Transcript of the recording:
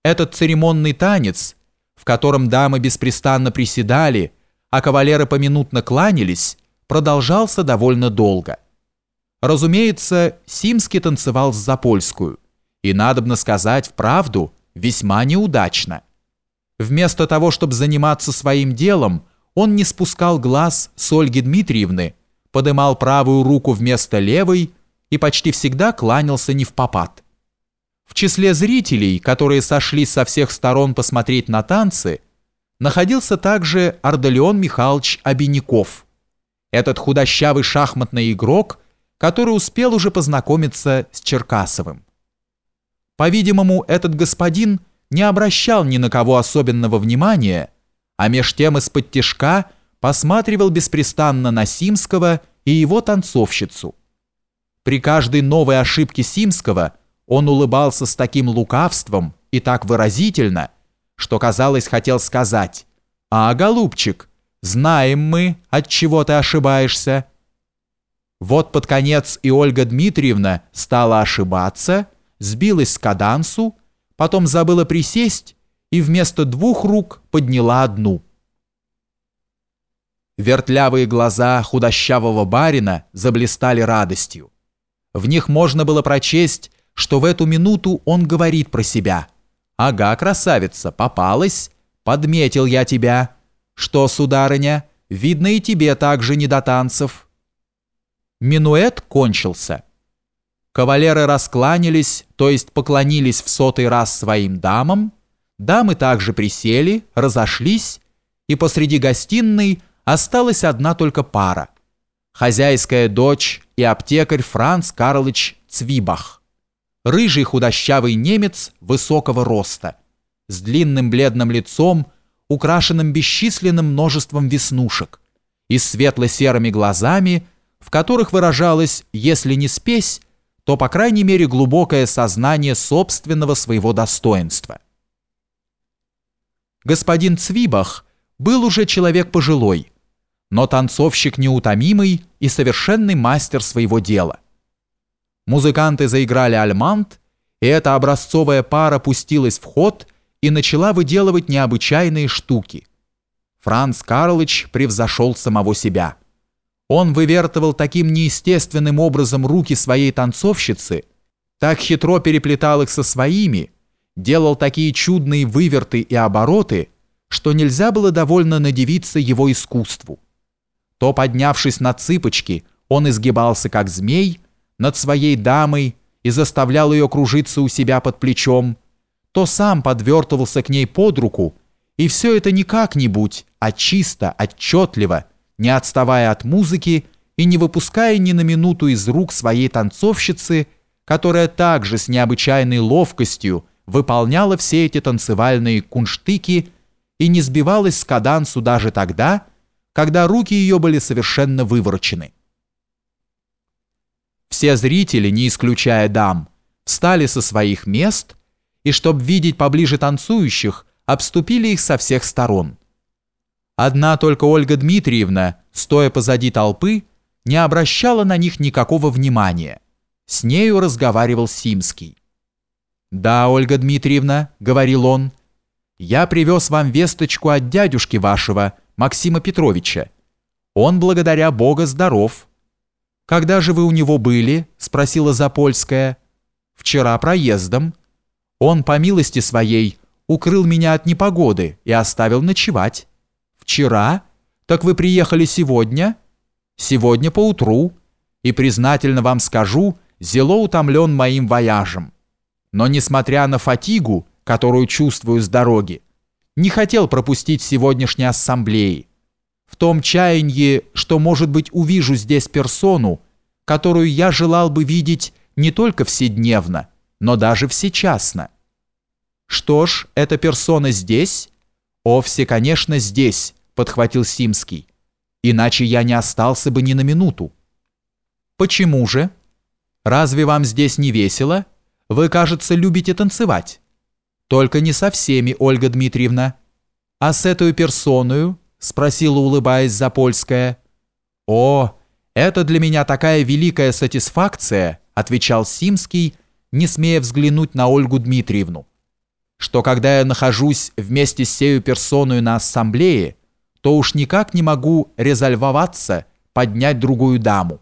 Этот церемонный танец, в котором дамы беспрестанно приседали, а кавалеры поминутно кланялись, продолжался довольно долго. Разумеется, Симский танцевал с Запольскую, и, надобно сказать вправду, весьма неудачно. Вместо того, чтобы заниматься своим делом, он не спускал глаз с Ольги Дмитриевны, подымал правую руку вместо левой и почти всегда кланялся невпопад. В числе зрителей, которые сошли со всех сторон посмотреть на танцы, находился также Ардалион Михайлович Обиняков, этот худощавый шахматный игрок, который успел уже познакомиться с Черкасовым. По-видимому, этот господин не обращал ни на кого особенного внимания, а меж тем из-под тишка посматривал беспрестанно на Симского и его танцовщицу. При каждой новой ошибке Симского он улыбался с таким лукавством и так выразительно, что, казалось, хотел сказать: «А, голубчик, знаем мы, от чего ты ошибаешься». Вот под конец и Ольга Дмитриевна стала ошибаться, сбилась с кадансу, потом забыла присесть и вместо двух рук подняла одну. Вертлявые глаза худощавого барина заблистали радостью. В них можно было прочесть, что в эту минуту он говорит про себя: «Ага, красавица, попалась, подметил я тебя. Что, сударыня, видно, и тебе также не до танцев». Минуэт кончился. Кавалеры раскланялись, то есть поклонились в 100-й раз своим дамам, дамы также присели, разошлись, и посреди гостиной осталась одна только пара: хозяйская дочь и аптекарь Франц Карлыч Цвибах, рыжий худощавый немец высокого роста, с длинным бледным лицом, украшенным бесчисленным множеством веснушек, и светло-серыми глазами, в которых выражалось, если не спесь, то, по крайней мере, глубокое сознание собственного своего достоинства. Господин Цвибах был уже человек пожилой, но танцовщик неутомимый и совершенный мастер своего дела. Музыканты заиграли альмант, и эта образцовая пара пустилась в ход и начала выделывать необычайные штуки. Франц Карлыч превзошел самого себя. Он вывертывал таким неестественным образом руки своей танцовщицы, так хитро переплетал их со своими, делал такие чудные выверты и обороты, что нельзя было довольно надивиться его искусству. То, поднявшись на цыпочки, он изгибался как змей над своей дамой и заставлял ее кружиться у себя под плечом, то сам подвертывался к ней под руку, и все это не как-нибудь, а чисто, отчетливо, не отставая от музыки и не выпуская ни на минуту из рук своей танцовщицы, которая также с необычайной ловкостью выполняла все эти танцевальные кунштыки и не сбивалась с кадансу даже тогда, когда руки ее были совершенно выворочены. Все зрители, не исключая дам, встали со своих мест и, чтобы видеть поближе танцующих, обступили их со всех сторон. Одна только Ольга Дмитриевна, стоя позади толпы, не обращала на них никакого внимания. С нею разговаривал Симский. «Да, Ольга Дмитриевна», — говорил он, — «я привез вам весточку от дядюшки вашего, Максима Петровича. Он, благодаря Бога, здоров». «Когда же вы у него были?» — спросила Запольская. «Вчера проездом. Он, по милости своей, укрыл меня от непогоды и оставил ночевать». «Вчера? Так вы приехали сегодня?» «Сегодня поутру. И, признательно вам скажу, зело утомлен моим вояжем. Но, несмотря на фатигу, которую чувствую с дороги, не хотел пропустить сегодняшней ассамблеи. В том чаянии, что, может быть, увижу здесь персону, которую я желал бы видеть не только вседневно, но даже всечасно». «Что ж, эта персона здесь?» «О, все, конечно, здесь», — подхватил Симский. «Иначе я не остался бы ни на минуту». «Почему же? Разве вам здесь не весело? Вы, кажется, любите танцевать». «Только не со всеми, Ольга Дмитриевна». «А с этой персоною?» — спросила, улыбаясь, Запольская. «О, это для меня такая великая сатисфакция», — отвечал Симский, не смея взглянуть на Ольгу Дмитриевну, что когда я нахожусь вместе с сею персоною на ассамблее, то уж никак не могу резольвоваться поднять другую даму.